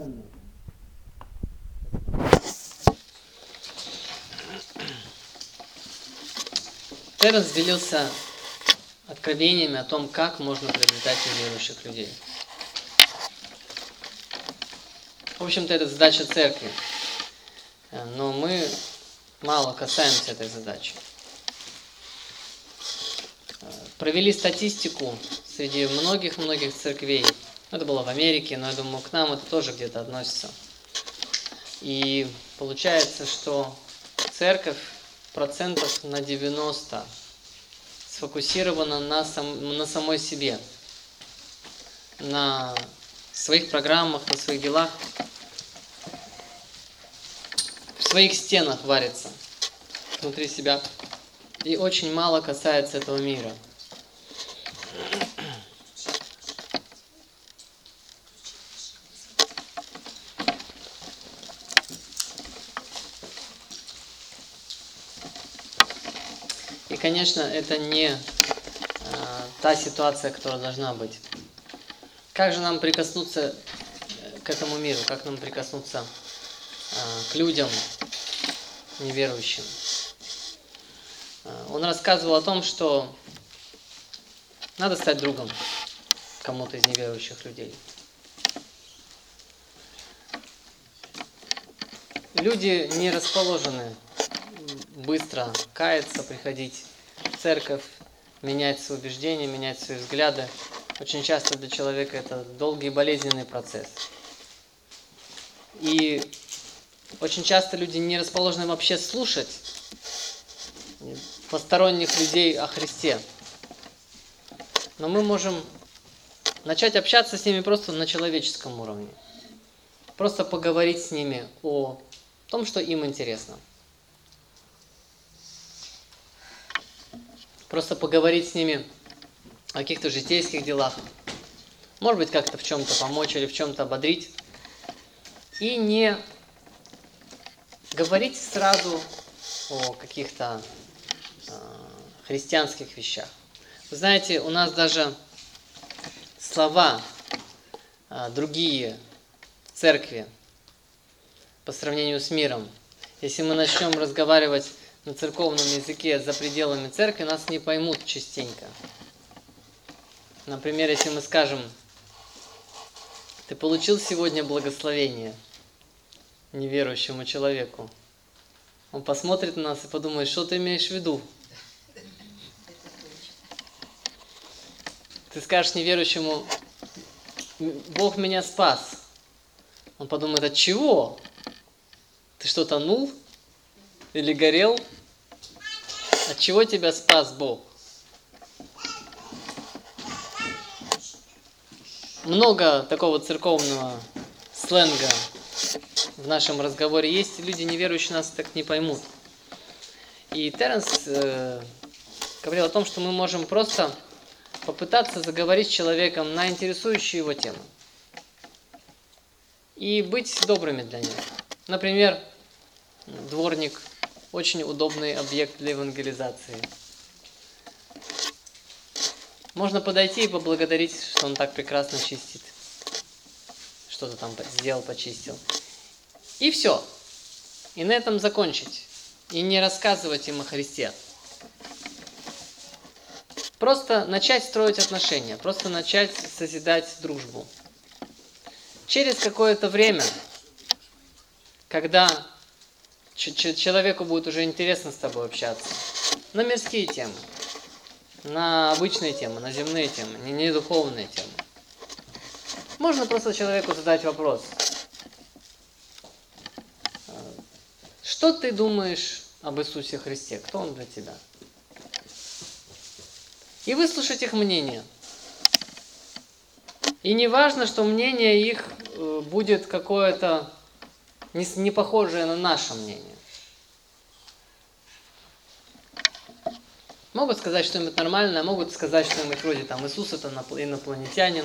Теренс делился откровениями о том, как можно приобретать неверующих людей. В общем-то, это задача церкви, но мы мало касаемся этой задачи. Провели статистику среди многих-многих церквей. Это было в Америке, но я думаю, к нам это тоже где-то относится. И получается, что церковь процентов на 90 сфокусирована на самой себе, на своих программах, на своих делах, в своих стенах варится внутри себя. И очень мало касается этого мира. И, конечно, это не та ситуация, которая должна быть. Как же нам прикоснуться к этому миру? Как нам прикоснуться к людям неверующим? Он рассказывал о том, что надо стать другом кому-то из неверующих людей. Люди не расположены быстро каяться, приходить в церковь, менять свои убеждения, менять свои взгляды. Очень часто для человека это долгий и болезненный процесс. И очень часто люди не расположены вообще слушать посторонних людей о Христе. Но мы можем начать общаться с ними просто на человеческом уровне. Просто поговорить с ними о том, что им интересно. Просто поговорить с ними о каких-то житейских делах. Может быть, как-то в чем-то помочь или в чем-то ободрить. И не говорить сразу о каких-то христианских вещах. Вы знаете, у нас даже слова другие в церкви по сравнению с миром. Если мы начнем разговаривать на церковном языке за пределами церкви, нас не поймут частенько. Например, если мы скажем: ты получил сегодня благословение неверующему человеку, он посмотрит на нас и подумает: что ты имеешь в виду? Ты скажешь неверующему: Бог меня спас. Он подумает: от чего? Ты что, тонул? Или горел? От чего тебя спас Бог? Много такого церковного сленга в нашем разговоре есть, и люди неверующие нас так не поймут. И Теренс говорил о том, что мы можем просто попытаться заговорить с человеком на интересующие его темы. И быть добрыми для них. Например, дворник – очень удобный объект для евангелизации. Можно подойти и поблагодарить, что он так прекрасно чистит. Что-то там сделал, почистил. И все. И на этом закончить. И не рассказывать им о Христе. Просто начать строить отношения. Просто начать созидать дружбу. Через какое-то время, когда человеку будет уже интересно с тобой общаться, на мирские темы, на обычные темы, на земные темы, не духовные темы. Можно просто человеку задать вопрос: что ты думаешь об Иисусе Христе? Кто Он для тебя? И выслушать их мнение. И не важно, что мнение их будет какое-то не похожее на наше мнение. Могут сказать что-нибудь нормальное, могут сказать что-нибудь вроде там: Иисус это инопланетянин.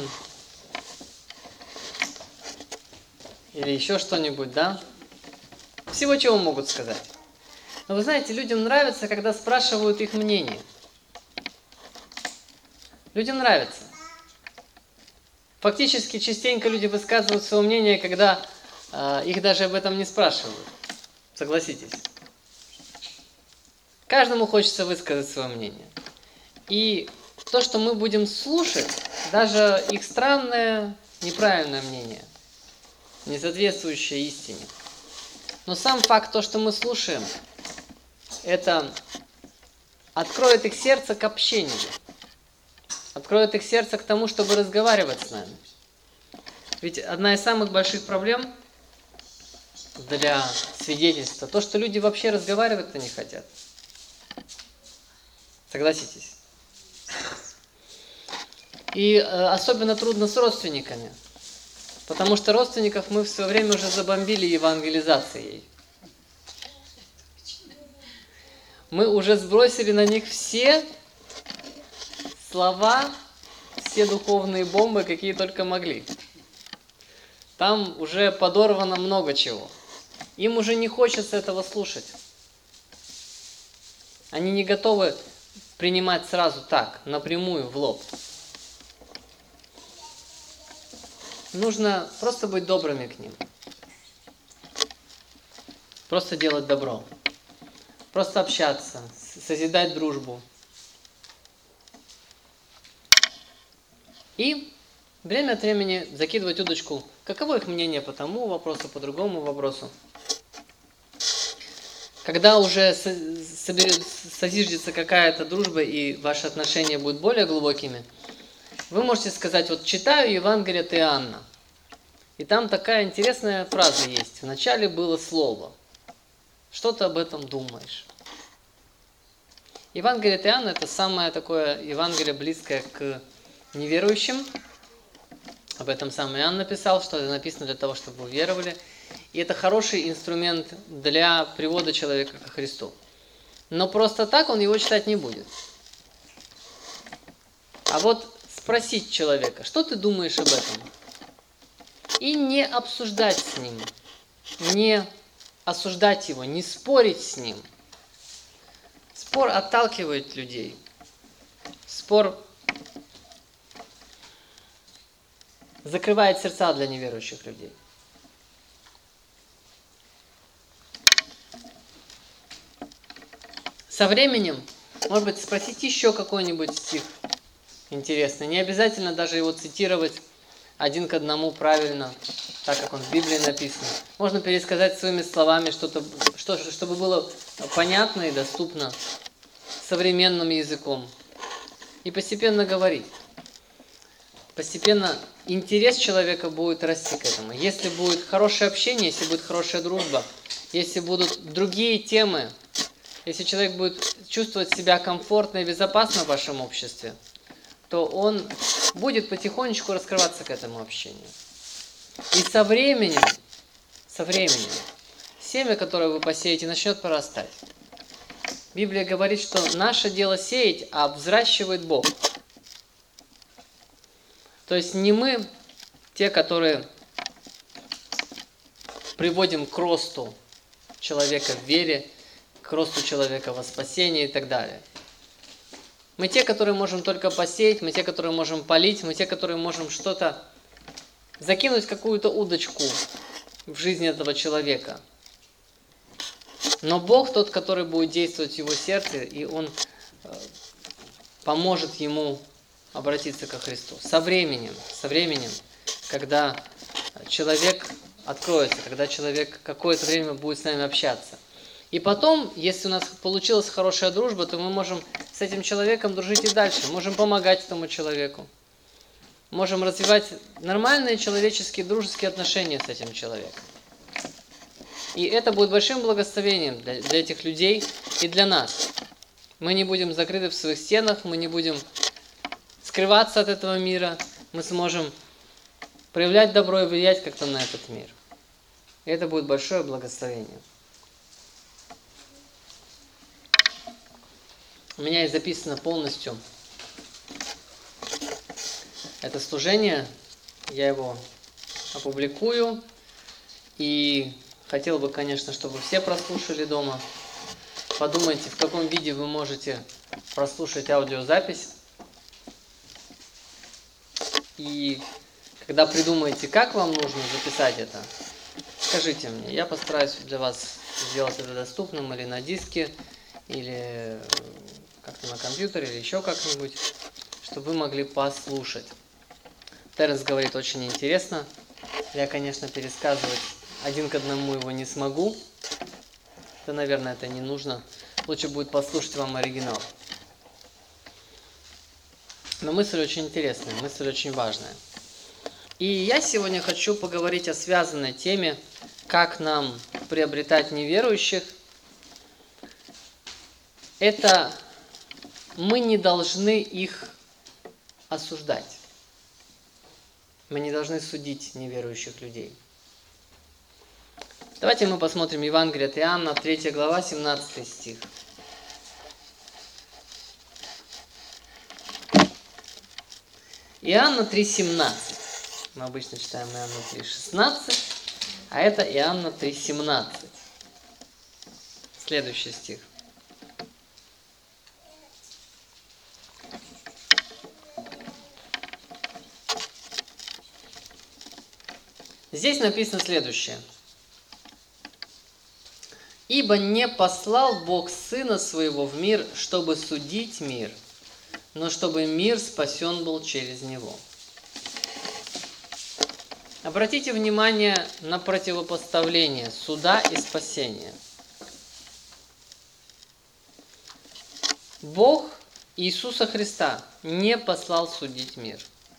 Или еще что-нибудь, да? Всего чего могут сказать. Но вы знаете, людям нравится, когда спрашивают их мнение. Людям нравится. Фактически частенько люди высказывают свое мнение, когда их даже об этом не спрашивают. Согласитесь. Каждому хочется высказать свое мнение. И то, что мы будем слушать, даже их странное, неправильное мнение, не соответствующее истине. Но сам факт, то, что мы слушаем, это откроет их сердце к общению. Откроет их сердце к тому, чтобы разговаривать с нами. Ведь одна из самых больших проблем для свидетельства, то, что люди вообще разговаривать-то не хотят. Согласитесь? И особенно трудно с родственниками. Потому что родственников мы в свое время уже забомбили евангелизацией. Мы уже сбросили на них все слова, все духовные бомбы, какие только могли. Там уже подорвано много чего. Им уже не хочется этого слушать. Они не готовы принимать сразу так, напрямую, в лоб. Нужно просто быть добрыми к ним. Просто делать добро. Просто общаться, созидать дружбу. И время от времени закидывать удочку, каково их мнение по тому вопросу, по другому вопросу. Когда уже созиждется какая-то дружба и ваши отношения будут более глубокими, вы можете сказать, вот читаю Евангелие от Иоанна, и там такая интересная фраза есть. Вначале было Слово. Что ты об этом думаешь? Евангелие от Иоанна – это самое такое Евангелие, близкое к неверующим. Об этом сам Иоанн написал, что это написано для того, чтобы вы веровали. И это хороший инструмент для привода человека ко Христу. Но просто так он его читать не будет. А вот спросить человека, что ты думаешь об этом? И не обсуждать с ним, не осуждать его, не спорить с ним. Спор отталкивает людей. Спор закрывает сердца для неверующих людей. Со временем, может быть, спросить еще какой-нибудь стих интересный. Не обязательно даже его цитировать один к одному правильно, так как он в Библии написан. Можно пересказать своими словами что-то, чтобы было понятно и доступно современным языком. И постепенно говорить. Постепенно интерес человека будет расти к этому. Если будет хорошее общение, если будет хорошая дружба, если будут другие темы, если человек будет чувствовать себя комфортно и безопасно в вашем обществе, то он будет потихонечку раскрываться к этому общению. И со временем, семя, которое вы посеете, начнет прорастать. Библия говорит, что наше дело сеять, а взращивает Бог. То есть не мы, те, которые приводим к росту человека в вере, к росту человека во спасении и так далее. Мы те, которые можем только посеять, мы те, которые можем полить, мы те, которые можем что-то закинуть, какую-то удочку в жизнь этого человека. Но Бог тот, который будет действовать в его сердце, и Он поможет ему обратиться ко Христу. Со временем, когда человек откроется, когда человек какое-то время будет с нами общаться. И потом, если у нас получилась хорошая дружба, то мы можем с этим человеком дружить и дальше. Можем помогать этому человеку. Можем развивать нормальные человеческие, дружеские отношения с этим человеком. И это будет большим благословением для этих людей и для нас. Мы не будем закрыты в своих стенах, мы не будем скрываться от этого мира. Мы сможем проявлять добро и влиять как-то на этот мир. И это будет большое благословение. У меня есть записано полностью это служение. Я его опубликую. И хотел бы, конечно, чтобы все прослушали дома. Подумайте, в каком виде вы можете прослушать аудиозапись. И Когда придумаете, как вам нужно записать это, скажите мне. Я постараюсь для вас сделать это доступным или на диске, или как-то на компьютере, или еще как-нибудь, чтобы вы могли послушать. Теренс говорит, очень интересно. Я, конечно, пересказывать один к одному его не смогу. Да, наверное, это не нужно. Лучше будет послушать вам оригинал. Но мысль очень интересная, мысль очень важная. И я сегодня хочу поговорить о связанной теме, как нам приобретать неверующих. Это мы не должны их осуждать. Мы не должны судить неверующих людей. Давайте мы посмотрим Евангелие от Иоанна, 3 глава, 17 стих. Иоанна 3,17. Мы обычно читаем Иоанна 3,16, а это Иоанна 3,17. Следующий стих. Здесь написано следующее. «Ибо не послал Бог Сына Своего в мир, чтобы судить мир, но чтобы мир спасен был через Него». Обратите внимание на противопоставление суда и спасения. Бог Иисуса Христа не послал судить мир,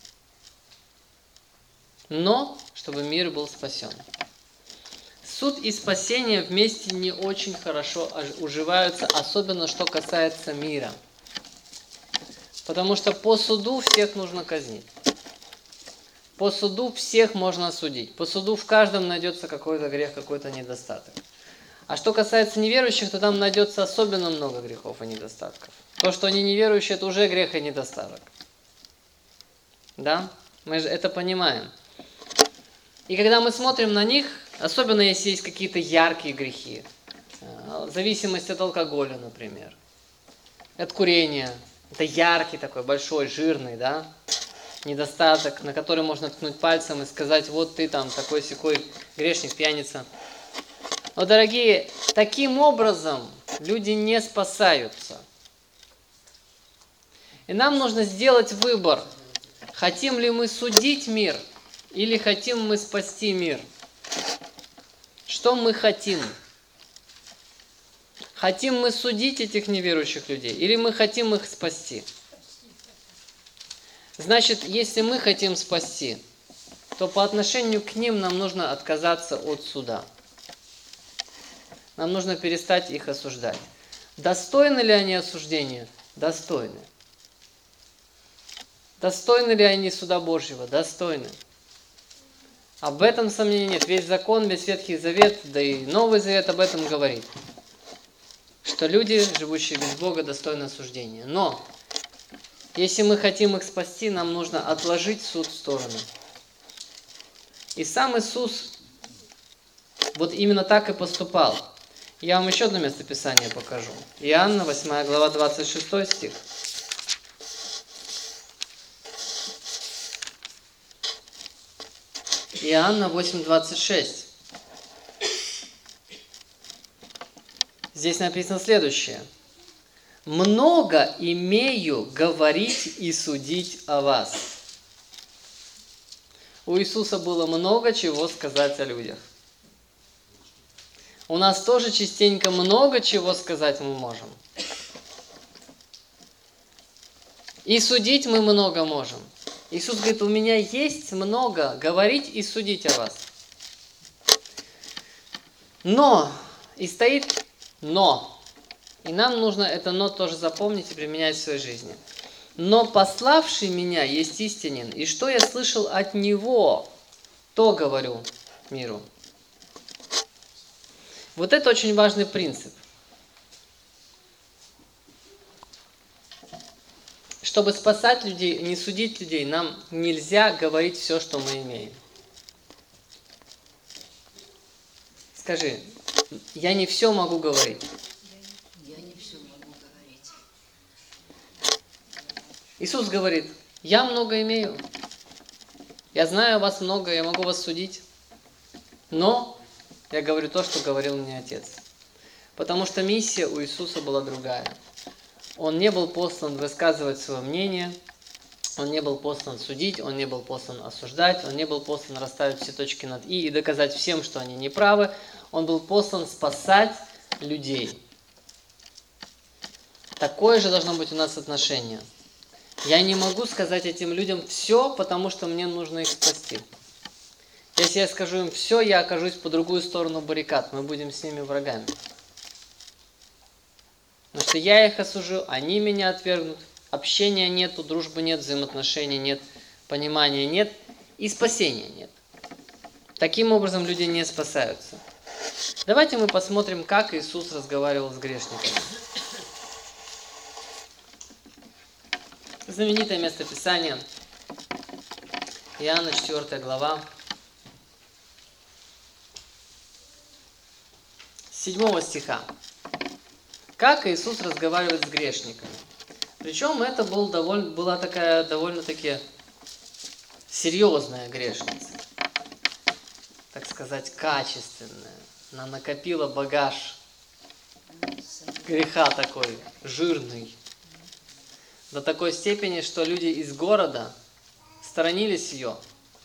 но чтобы мир был спасен. Суд и спасение вместе не очень хорошо уживаются, особенно что касается мира. Потому что по суду всех нужно казнить. По суду всех можно осудить. По суду в каждом найдется какой-то грех, какой-то недостаток. А что касается неверующих, то там найдется особенно много грехов и недостатков. То, что они неверующие, это уже грех и недостаток. Да? Мы же это понимаем. И когда мы смотрим на них, особенно если есть какие-то яркие грехи, зависимость от алкоголя, например, от курения, это яркий такой, большой, жирный, да, недостаток, на который можно ткнуть пальцем и сказать, вот ты там такой-сякой грешник, пьяница. Но, дорогие, таким образом люди не спасаются. И нам нужно сделать выбор, хотим ли мы судить мир, или хотим мы спасти мир? Что мы хотим? Хотим мы судить этих неверующих людей? Или мы хотим их спасти? Значит, если мы хотим спасти, то по отношению к ним нам нужно отказаться от суда. Нам нужно перестать их осуждать. Достойны ли они осуждения? Достойны. Достойны ли они суда Божьего? Достойны. Об этом сомнений нет. Весь закон, весь Ветхий Завет, да и Новый Завет об этом говорит. Что люди, живущие без Бога, достойны осуждения. Но, если мы хотим их спасти, нам нужно отложить суд в сторону. И сам Иисус вот именно так и поступал. Я вам еще одно местописание покажу. Иоанна, 8 глава, 26 стих. Иоанна 8:26. Здесь написано следующее. «Много имею говорить и судить о вас». У Иисуса было много чего сказать о людях. У нас тоже частенько много чего сказать мы можем. И судить мы много можем. Иисус говорит, у меня есть много говорить и судить о вас. Но, и стоит но. И нам нужно это но тоже запомнить и применять в своей жизни. Но пославший меня есть истинен, и что я слышал от него, то говорю миру. Вот это очень важный принцип. Чтобы спасать людей, не судить людей, нам нельзя говорить все, что мы имеем. Скажи, я не все могу говорить. Я не все могу говорить. Иисус говорит, я много имею. Я знаю о вас много, я могу вас судить, но я говорю то, что говорил мне Отец. Потому что миссия у Иисуса была другая. Он не был послан высказывать свое мнение, Он не был послан судить, Он не был послан осуждать, Он не был послан расставить все точки над «и» и доказать всем, что они неправы. Он был послан спасать людей. Такое же должно быть у нас отношение. Я не могу сказать этим людям все, потому что мне нужно их спасти. Если я скажу им все, я окажусь по другую сторону баррикад, мы будем с ними врагами. Потому что я их осужу, они меня отвергнут, общения нету, дружбы нет, взаимоотношений нет, понимания нет и спасения нет. Таким образом люди не спасаются. Давайте мы посмотрим, как Иисус разговаривал с грешниками. Знаменитое место Писания, Иоанна 4 глава, 7 стиха. Как Иисус разговаривает с грешниками. Причем это была такая довольно-таки серьезная грешница. Так сказать, качественная. Она накопила багаж греха такой, жирный. До такой степени, что люди из города сторонились ее.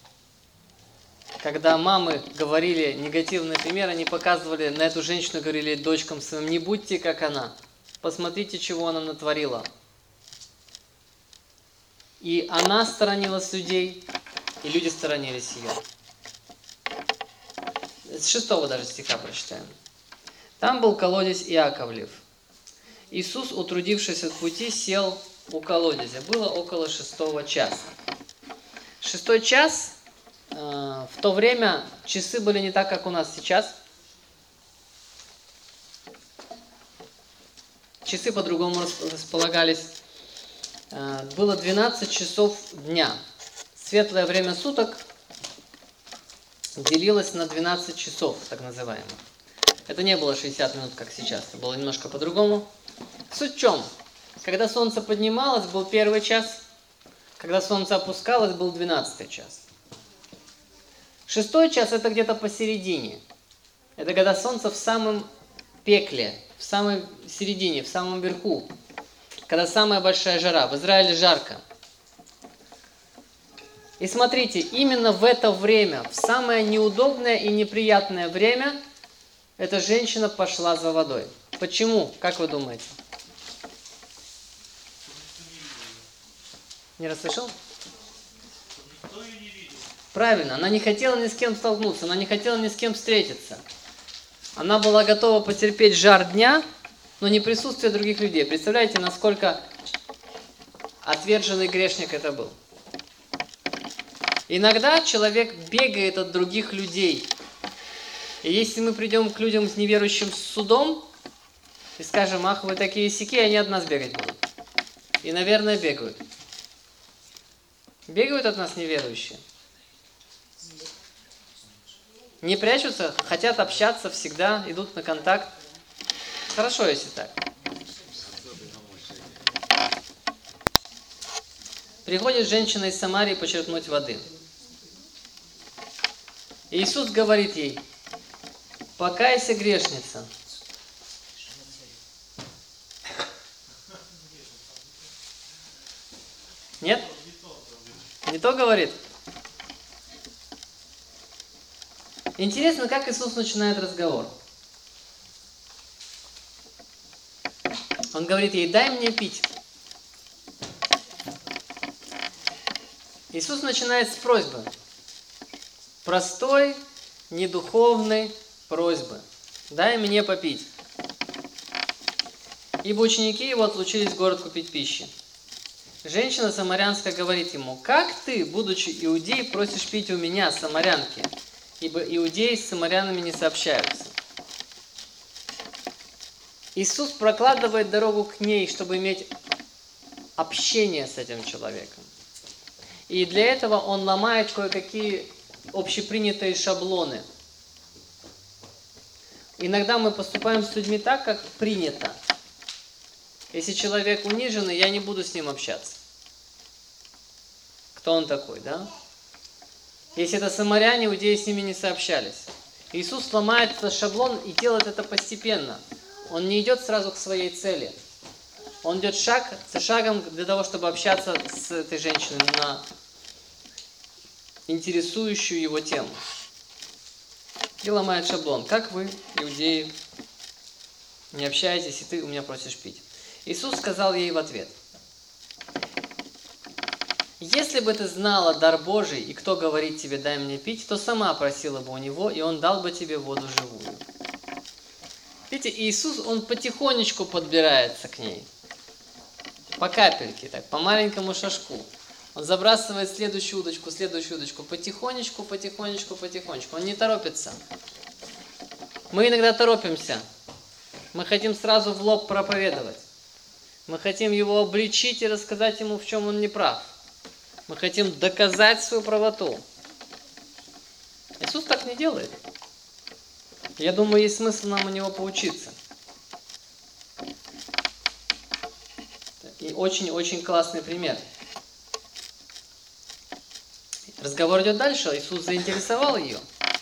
Когда мамы говорили негативные примеры, они показывали на эту женщину, говорили дочкам своим: не будьте как она, посмотрите, чего она натворила. И она сторонилась людей, и люди сторонились ее. С 6 даже стиха прочитаем. Там был колодец Иаковлев. Иисус, утрудившись от пути, сел у колодезя. Было около 6 часа. 6 час, в то время часы были не так, как у нас сейчас. Часы по-другому располагались. Было 12 часов дня. Светлое время суток делилось на 12 часов, так называемых. Это не было 60 минут, как сейчас. Это было немножко по-другому. Суть в чем? Когда солнце поднималось, был 1 час. Когда солнце опускалось, был 12 час. 6 час это где-то посередине. Это когда солнце в самом пекле, в самой середине, в самом верху. Когда самая большая жара. В Израиле жарко. И смотрите, именно в это время, в самое неудобное и неприятное время, эта женщина пошла за водой. Почему? Как вы думаете? Не расслышал? Правильно, она не хотела ни с кем столкнуться, она не хотела ни с кем встретиться. Она была готова потерпеть жар дня, но не присутствие других людей. Представляете, насколько отверженный грешник это был? Иногда человек бегает от других людей. И если мы придем к людям с неверующим судом и скажем: ах, вы такие сяки, они от нас бегать будут. И, наверное, бегают. Бегают от нас неверующие. Не прячутся, хотят общаться всегда, идут на контакт. Хорошо, если так. Приходит женщина из Самарии почерпнуть воды. И Иисус говорит ей: покайся, грешница. Нет? Не то говорит? Интересно, как Иисус начинает разговор. Он говорит ей: дай мне пить. Иисус начинает с просьбы. Простой, недуховной просьбы. Дай мне попить. Ибо ученики его отлучились в город купить пищи. Женщина самарянская говорит ему: как ты, будучи иудей, просишь пить у меня, самарянки? Ибо иудеи с самарянами не сообщаются. Иисус прокладывает дорогу к ней, чтобы иметь общение с этим человеком. И для этого он ломает кое-какие общепринятые шаблоны. Иногда мы поступаем с людьми так, как принято. Если человек униженный, я не буду с ним общаться. Кто он такой, да? Если это самаряне, иудеи с ними не сообщались. Иисус ломает этот шаблон и делает это постепенно. Он не идет сразу к своей цели. Он идет шаг за шагом для того, чтобы общаться с этой женщиной на интересующую его тему. И ломает шаблон. Как вы, иудеи, не общаетесь, и ты у меня просишь пить? Иисус сказал ей в ответ: если бы ты знала дар Божий, и кто говорит тебе дай мне пить, то сама просила бы у него, и он дал бы тебе воду живую. Видите, Иисус, он потихонечку подбирается к ней. По капельке, так, по маленькому шажку. Он забрасывает следующую удочку, потихонечку, потихонечку, потихонечку. Он не торопится. Мы иногда торопимся. Мы хотим сразу в лоб проповедовать. Мы хотим его обличить и рассказать ему, в чем он не прав. Мы хотим доказать свою правоту. Иисус так не делает. Я думаю, есть смысл нам у него поучиться. И очень-очень классный пример. Разговор идет дальше. Иисус заинтересовал ее.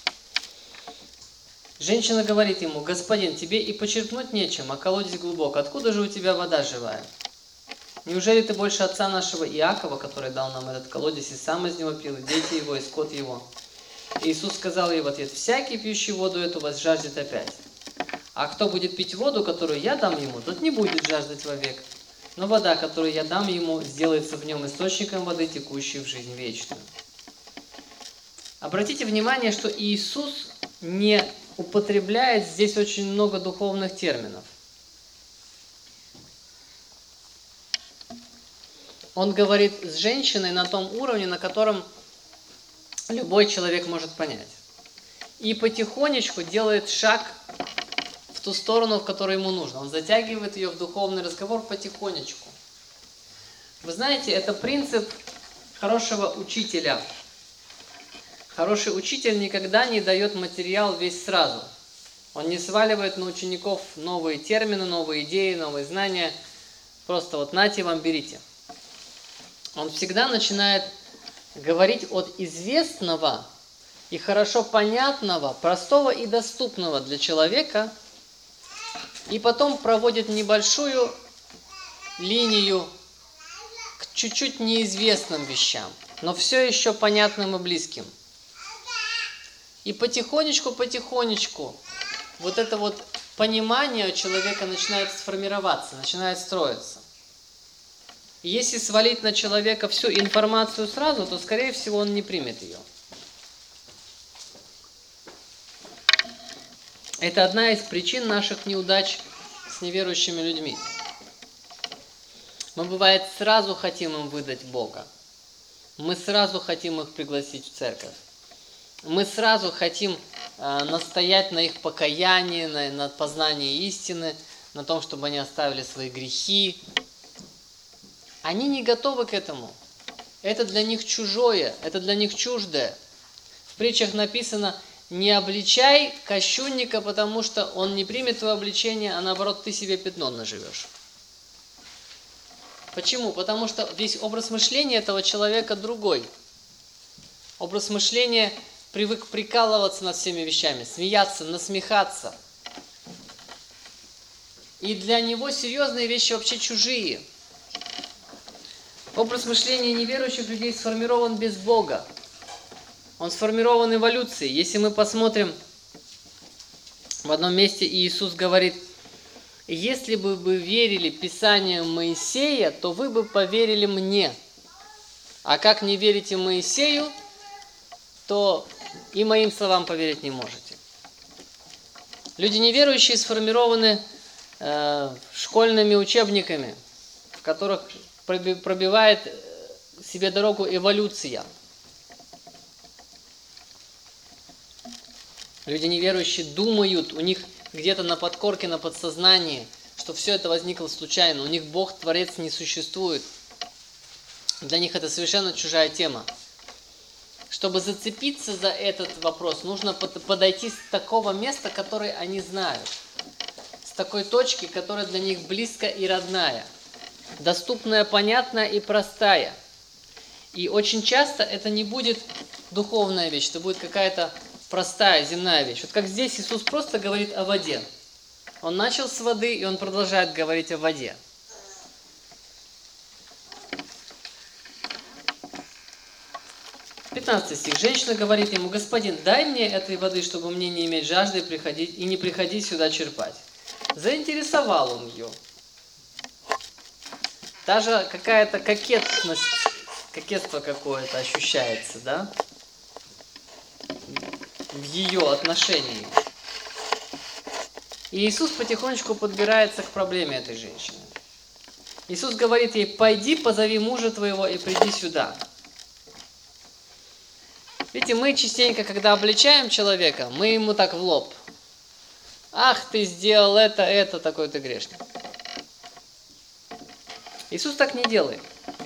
Женщина говорит ему: господин, тебе и почерпнуть нечем, а колодец глубок. Откуда же у тебя вода живая? Неужели ты больше отца нашего Иакова, который дал нам этот колодец, и сам из него пил, и дети его, и скот его? Иисус сказал ей в ответ: всякий, пьющий воду эту, возжаждет опять. А кто будет пить воду, которую я дам ему, тот не будет жаждать вовек. Но вода, которую я дам ему, сделается в нем источником воды, текущей в жизнь вечную. Обратите внимание, что Иисус не употребляет здесь очень много духовных терминов. Он говорит с женщиной на том уровне, на котором любой человек может понять. И потихонечку делает шаг в ту сторону, в которую ему нужно. Он затягивает ее в духовный разговор потихонечку. Вы знаете, это принцип хорошего учителя. Хороший учитель никогда не дает материал весь сразу. Он не сваливает на учеников новые термины, новые идеи, новые знания. Просто вот нате вам, берите. Он всегда начинает говорить от известного и хорошо понятного, простого и доступного для человека, и потом проводит небольшую линию к чуть-чуть неизвестным вещам, но все еще понятным и близким. И потихонечку вот это вот понимание у человека начинает сформироваться, начинает строиться. И если свалить на человека всю информацию сразу, то, скорее всего, он не примет ее. Это одна из причин наших неудач с неверующими людьми. Мы, бывает, сразу хотим им выдать Бога. Мы сразу хотим их пригласить в церковь. Мы сразу хотим настоять на их покаянии, на познании истины, на том, чтобы они оставили свои грехи. Они не готовы к этому. Это для них чужое, это для них чуждое. В притчах написано: не обличай кощунника, потому что он не примет твое обличение, а наоборот ты себе пятно наживешь. Почему? Потому что весь образ мышления этого человека другой. Образ мышления привык прикалываться над всеми вещами, смеяться, насмехаться. И для него серьезные вещи вообще чужие. Образ мышления неверующих людей сформирован без Бога. Он сформирован эволюцией. Если мы посмотрим, в одном месте Иисус говорит: если бы вы верили Писаниям Моисея, то вы бы поверили мне. А как не верите Моисею, то и моим словам поверить не можете. Люди неверующие сформированы школьными учебниками, в которых пробивает себе дорогу эволюция. Люди неверующие думают, у них где-то на подкорке, на подсознании, что все это возникло случайно. У них Бог, Творец, не существует. Для них это совершенно чужая тема. Чтобы зацепиться за этот вопрос, нужно подойти с такого места, которое они знают. С такой точки, которая для них близкая и родная. Доступная, понятная и простая. И очень часто это не будет духовная вещь, это будет какая-то простая земная вещь. Вот как здесь Иисус просто говорит о воде. Он начал с воды, и Он продолжает говорить о воде. 15 стих. Женщина говорит ему: «Господин, дай мне этой воды, чтобы мне не иметь жажды и не приходить сюда черпать». Заинтересовал он ее. Даже какая-то кокетность, кокетство какое-то ощущается, да? В ее отношении. И Иисус потихонечку подбирается к проблеме этой женщины. Иисус говорит ей: «Пойди, позови мужа твоего и приди сюда». Видите, мы частенько, когда обличаем человека, мы ему так в лоб: «Ах, ты сделал это, такой ты грешник». Иисус так не делает.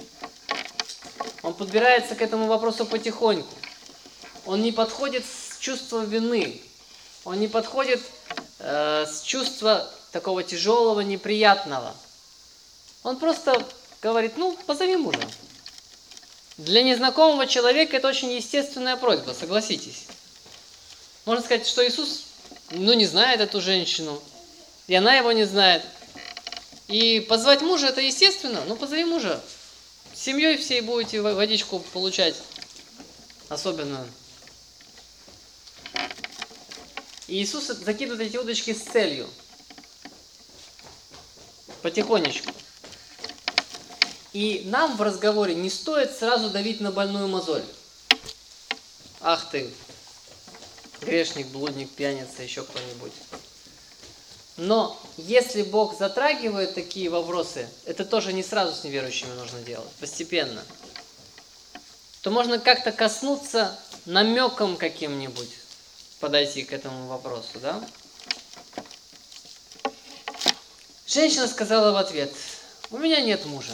Он подбирается к этому вопросу потихоньку. Он не подходит с чувства вины. Он не подходит с чувства такого тяжелого, неприятного. Он просто говорит: «Ну, позови мужа». Для незнакомого человека это очень естественная просьба, согласитесь. Можно сказать, что Иисус, не знает эту женщину, и она его не знает. И позвать мужа — это естественно. Позови мужа. С семьей всей будете водичку получать особенную. И Иисус закидывает эти удочки с целью. Потихонечку. И нам в разговоре не стоит сразу давить на больную мозоль. Ах ты, грешник, блудник, пьяница, еще кто-нибудь. Но если Бог затрагивает такие вопросы, это тоже не сразу с неверующими нужно делать, постепенно. То можно как-то коснуться намеком каким-нибудь, подойти к этому вопросу, да? Женщина сказала в ответ: «У меня нет мужа».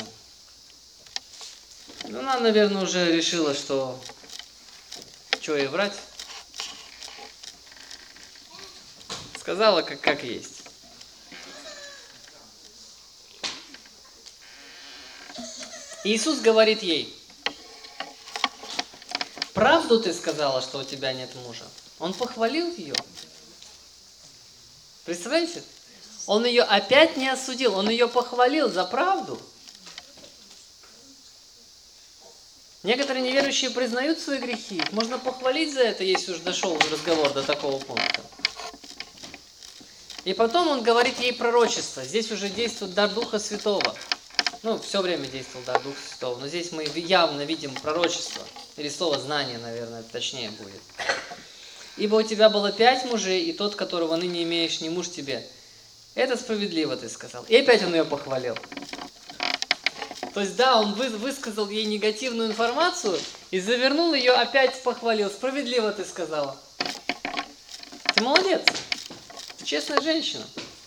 Она, наверное, уже решила, что ей врать. Сказала, как есть. Иисус говорит ей: «Правду ты сказала, что у тебя нет мужа?» Он похвалил ее. Представляете? Он ее опять не осудил, он ее похвалил за правду. Некоторые неверующие признают свои грехи. Их можно похвалить за это, если уж дошел разговор до такого пункта. И потом он говорит ей пророчество. Здесь уже действует дар Духа Святого. Все время действовал дар Духа Святого. Но здесь мы явно видим пророчество. Или слово знание, наверное, точнее будет. «Ибо у тебя было 5 мужей, и тот, которого ныне имеешь, не муж тебе. Это справедливо, ты сказал». И опять он ее похвалил. То есть, да, он высказал ей негативную информацию и завернул ее, опять похвалил. «Справедливо ты сказала». Ты молодец. Честная женщина.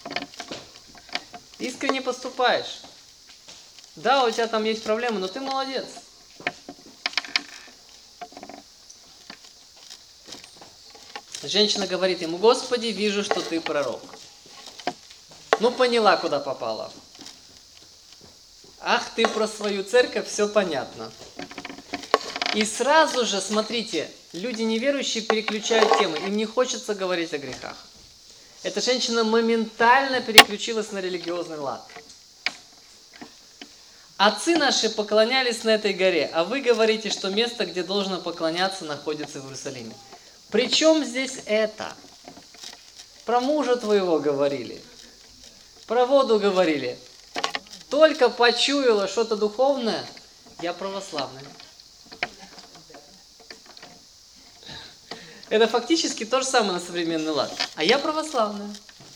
Искренне поступаешь. Да, у тебя там есть проблемы, но ты молодец. Женщина говорит ему: «Господи, вижу, что ты пророк». Поняла, куда попала. Ах, ты про свою церковь, все понятно. И сразу же, смотрите, люди неверующие переключают темы, им не хочется говорить о грехах. Эта женщина моментально переключилась на религиозный лад. Отцы наши поклонялись на этой горе, а вы говорите, что место, где должно поклоняться, находится в Иерусалиме. Причем здесь это? Про мужа твоего говорили, про воду говорили. Только почуяла что-то духовное, я православный. Это фактически то же самое на современный лад. А я православная.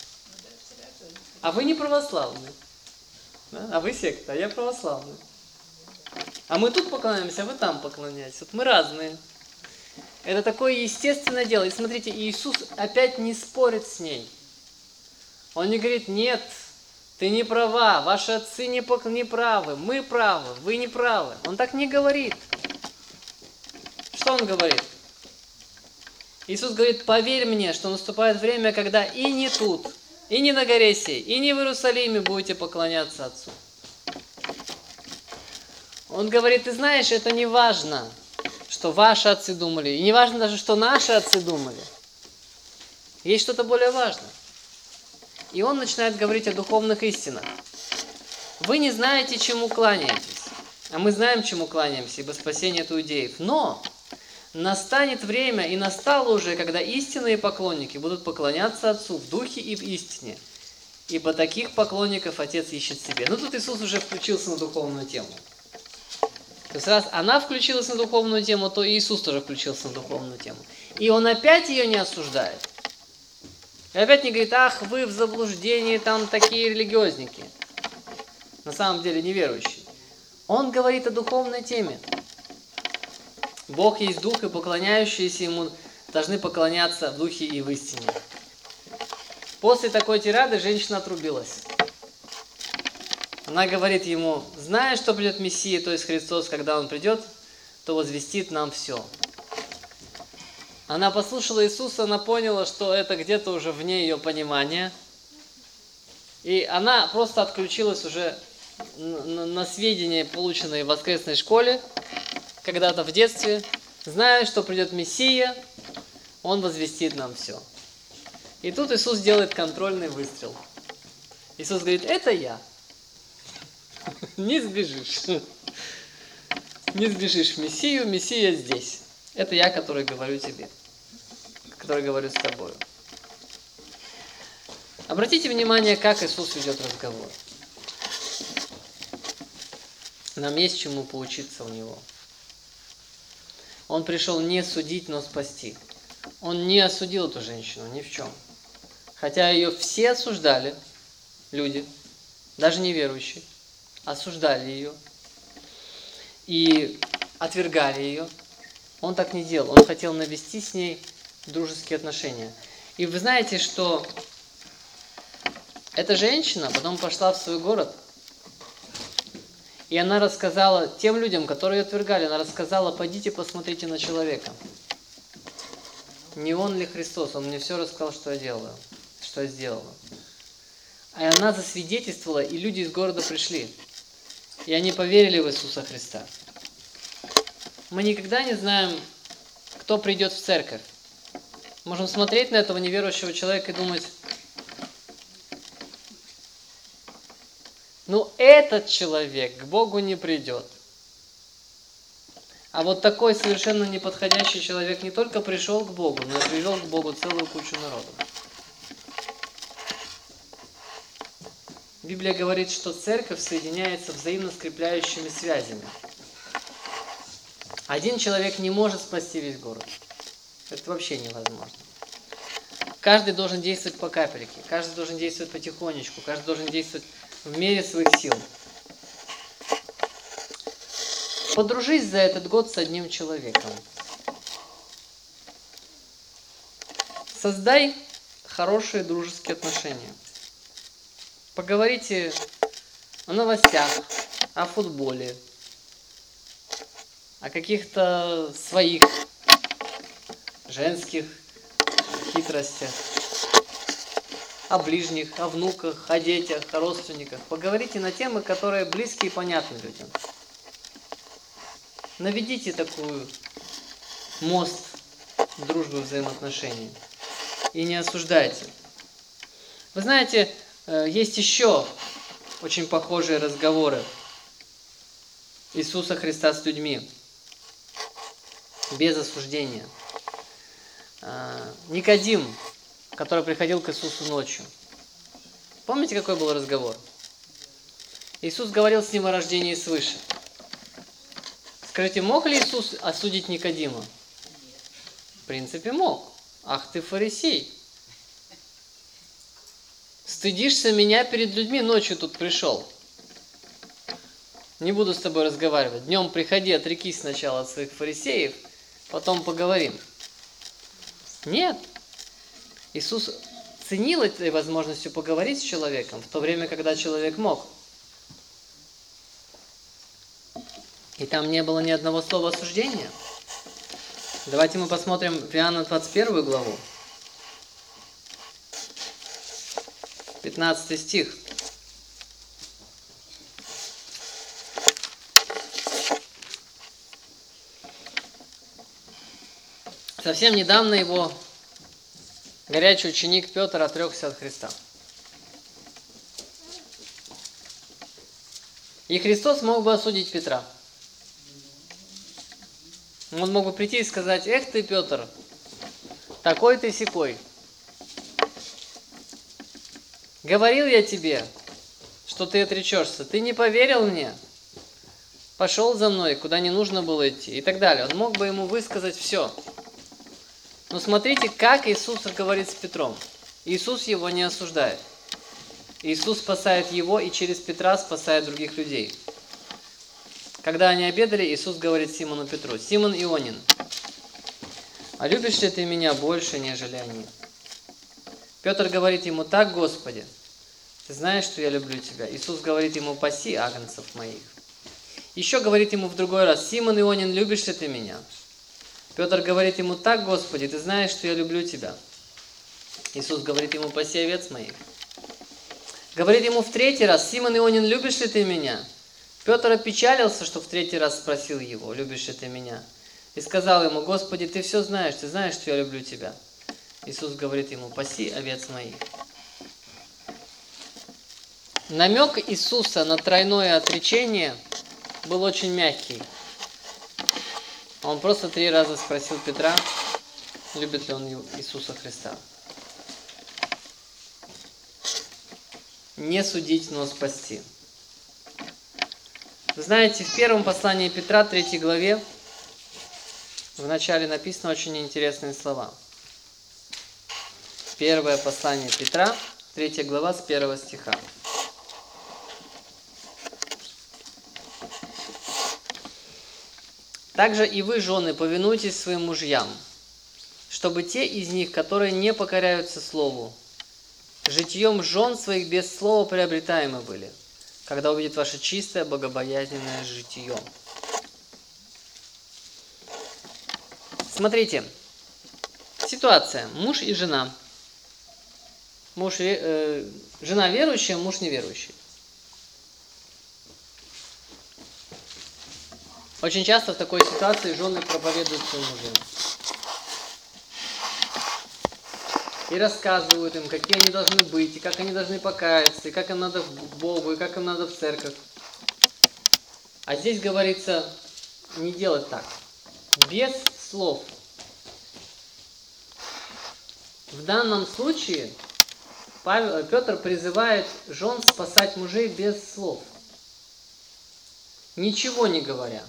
А вы не православные. Да? А вы секта, а я православный. А мы тут поклоняемся, а вы там поклоняетесь. Вот мы разные. Это такое естественное дело. И смотрите, Иисус опять не спорит с ней. Он не говорит: «Нет, ты не права, ваши отцы не правы, мы правы, вы не правы». Он так не говорит. Что он говорит? Иисус говорит: «Поверь мне, что наступает время, когда и не тут, и не на горе сей, и не в Иерусалиме будете поклоняться Отцу». Он говорит, ты знаешь, это не важно, что ваши отцы думали, и не важно даже, что наши отцы думали. Есть что-то более важное. И он начинает говорить о духовных истинах. Вы не знаете, чему кланяетесь, а мы знаем, чему кланяемся, ибо спасение это у иудеев. Но настанет время, и настало уже, когда истинные поклонники будут поклоняться Отцу в духе и в истине, ибо таких поклонников Отец ищет себе. Ну тут Иисус уже включился на духовную тему. То есть раз она включилась на духовную тему, то и Иисус тоже включился на духовную тему. И Он опять ее не осуждает. И опять не говорит, ах, вы в заблуждении, там такие религиозники. На самом деле неверующие. Он говорит о духовной теме. Бог есть Дух, и поклоняющиеся Ему должны поклоняться в Духе и в истине. После такой тирады женщина отрубилась. Она говорит ему, зная, что придет Мессия, то есть Христос, когда Он придет, то возвестит нам все. Она послушала Иисуса, она поняла, что это где-то уже вне ее понимания. И она просто отключилась уже на сведения, полученные в воскресной школе, когда-то в детстве, зная, что придет Мессия, Он возвестит нам все. И тут Иисус делает контрольный выстрел. Иисус говорит, это я. Не сбежишь. Не сбежишь в Мессию, Мессия здесь. Это я, который говорю тебе, который говорю с тобой. Обратите внимание, как Иисус ведет разговор. Нам есть чему поучиться у Него. Он пришел не судить, но спасти. Он не осудил эту женщину ни в чем. Хотя ее все осуждали, люди, даже неверующие, осуждали ее и отвергали ее. Он так не делал. Он хотел навести с ней дружеские отношения. И вы знаете, что эта женщина потом пошла в свой город, и она рассказала тем людям, которые ее отвергали, она рассказала, пойдите посмотрите на человека. Не он ли Христос? Он мне все рассказал, что я делаю, что я сделала. А она засвидетельствовала, и люди из города пришли. И они поверили в Иисуса Христа. Мы никогда не знаем, кто придет в церковь. Можем смотреть на этого неверующего человека и думать, ну этот человек к Богу не придет. А вот такой совершенно неподходящий человек не только пришел к Богу, но и привел к Богу целую кучу народу. Библия говорит, что церковь соединяется взаимно скрепляющими связями. Один человек не может спасти весь город. Это вообще невозможно. Каждый должен действовать по капельке, каждый должен действовать потихонечку, каждый должен действовать в мере своих сил. Подружись за этот год с одним человеком. Создай хорошие дружеские отношения. Поговорите о новостях, о футболе, о каких-то своих женских хитростях, о ближних, о внуках, о детях, о родственниках. Поговорите на темы, которые близкие и понятны людям. Наведите такую мост дружбы, взаимоотношений. И не осуждайте. Вы знаете, есть еще очень похожие разговоры Иисуса Христа с людьми. Без осуждения. Никодим, который приходил к Иисусу ночью. Помните, какой был разговор? Иисус говорил с ним о рождении свыше. Скажите, мог ли Иисус осудить Никодима? В принципе, мог. Ах ты фарисей. Стыдишься меня перед людьми, ночью тут пришел. Не буду с тобой разговаривать. Днем приходи, отрекись сначала от своих фарисеев, потом поговорим. Нет. Иисус ценил этой возможностью поговорить с человеком в то время, когда человек мог. И там не было ни одного слова осуждения. Давайте мы посмотрим Иоанна 21 главу. 15 стих. Совсем недавно его горячий ученик Петр отрекся от Христа. И Христос мог бы осудить Петра. Он мог бы прийти и сказать: эх ты, Петр, такой ты сякой. Говорил я тебе, что ты отречешься. Ты не поверил мне. Пошел за мной, куда не нужно было идти. И так далее. Он мог бы ему высказать все. Но смотрите, как Иисус говорит с Петром. Иисус его не осуждает. Иисус спасает его и через Петра спасает других людей. Когда они обедали, Иисус говорит Симону Петру: Симон Ионин, а любишь ли ты меня больше, нежели они? Петр говорит ему: так, Господи, ты знаешь, что я люблю тебя. Иисус говорит ему: паси агнцев моих. Еще говорит ему в другой раз: Симон Ионин, любишь ли ты меня? Петр говорит ему: так, Господи, ты знаешь, что я люблю тебя. Иисус говорит ему: паси овец моих. Говорит ему в третий раз: Симон Ионин, любишь ли ты меня? Петр опечалился, что в третий раз спросил его: любишь ли ты меня? И сказал ему: Господи, ты все знаешь, ты знаешь, что я люблю тебя. Иисус говорит ему: паси овец моих. Намек Иисуса на тройное отречение был очень мягкий. Он просто 3 раза спросил Петра, любит ли он Иисуса Христа. Не судить, но спасти. Вы знаете, в первом послании Петра, 3 главе, в начале написаны очень интересные слова. Первое послание Петра, 3 глава, с 1 стиха. Также и вы, жены, повинуйтесь своим мужьям, чтобы те из них, которые не покоряются слову, житьем жен своих без слова приобретаемы были, когда увидят ваше чистое, богобоязненное житие. Смотрите, ситуация. Муж и жена. Жена верующая, муж неверующий. Очень часто в такой ситуации жены проповедуют своим мужьям. И рассказывают им, какие они должны быть, и как они должны покаяться, и как им надо к Богу, и как им надо в церковь. А здесь говорится не делать так. Без слов. В данном случае Петр призывает жен спасать мужей без слов. Ничего не говоря.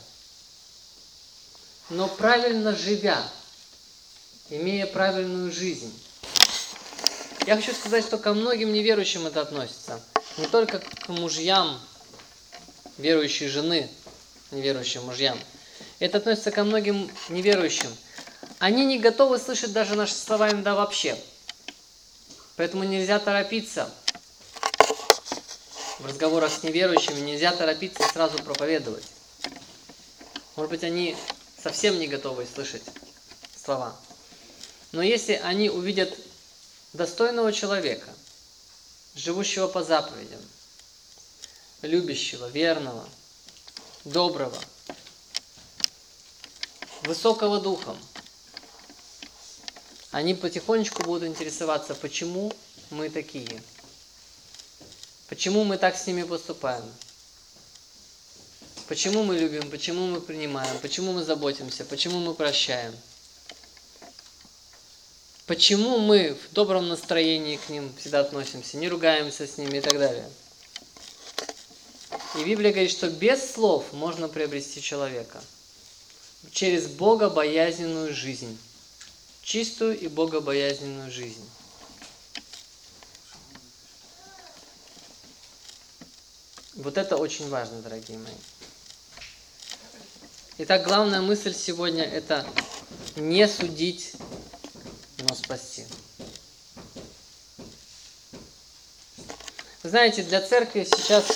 Но правильно живя, имея правильную жизнь. Я хочу сказать, что ко многим неверующим это относится. Не только к мужьям верующей жены, неверующим мужьям. Это относится ко многим неверующим. Они не готовы слышать даже наши слова иногда вообще. Поэтому нельзя торопиться. В разговорах с неверующими нельзя торопиться сразу проповедовать. Может быть, они совсем не готовы слышать слова. Но если они увидят достойного человека, живущего по заповедям, любящего, верного, доброго, высокого духом, они потихонечку будут интересоваться, почему мы такие, почему мы так с ними поступаем, почему мы любим, почему мы принимаем, почему мы заботимся, почему мы прощаем. Почему мы в добром настроении к ним всегда относимся, не ругаемся с ними и так далее. И Библия говорит, что без слов можно приобрести человека. Через богобоязненную жизнь. Чистую и богобоязненную жизнь. Вот это очень важно, дорогие мои. Итак, главная мысль сегодня – это не судить, но спасти. Вы знаете, для церкви сейчас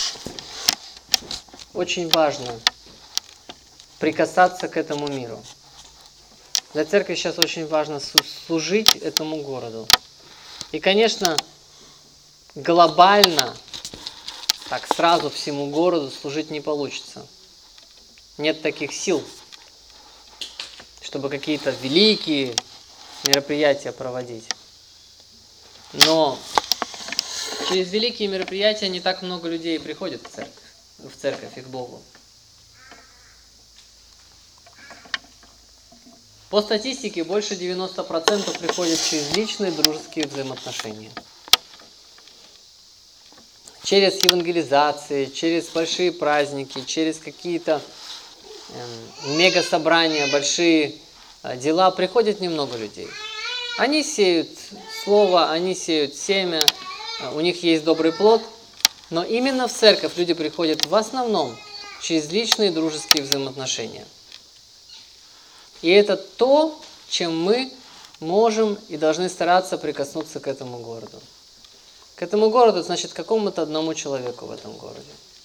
очень важно прикасаться к этому миру. Для церкви сейчас очень важно служить этому городу. И, конечно, глобально, так сразу всему городу служить не получится. Нет таких сил, чтобы какие-то великие мероприятия проводить. Но через великие мероприятия не так много людей приходит в церковь и к Богу. По статистике больше 90% приходят через личные дружеские взаимоотношения. Через евангелизации, через большие праздники, через какие-то мега-собрания, большие дела приходит немного людей. Они сеют слово, они сеют семя, у них есть добрый плод, но именно в церковь люди приходят в основном через личные дружеские взаимоотношения. И это то, чем мы можем и должны стараться прикоснуться к этому городу. К этому городу, значит, к какому-то одному человеку в этом городе.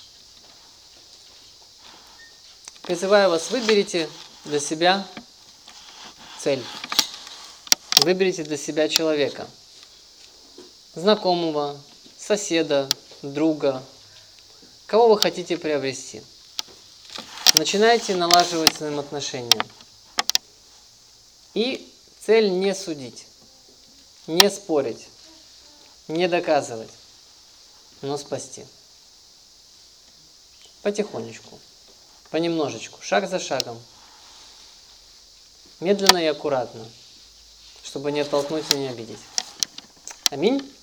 Призываю вас, выберите для себя цель. Выберите для себя человека. Знакомого, соседа, друга. Кого вы хотите приобрести. Начинайте налаживать взаимоотношения. И цель не судить, не спорить, не доказывать, но спасти. Потихонечку, понемножечку, шаг за шагом. Медленно и аккуратно, чтобы не оттолкнуть и не обидеть. Аминь.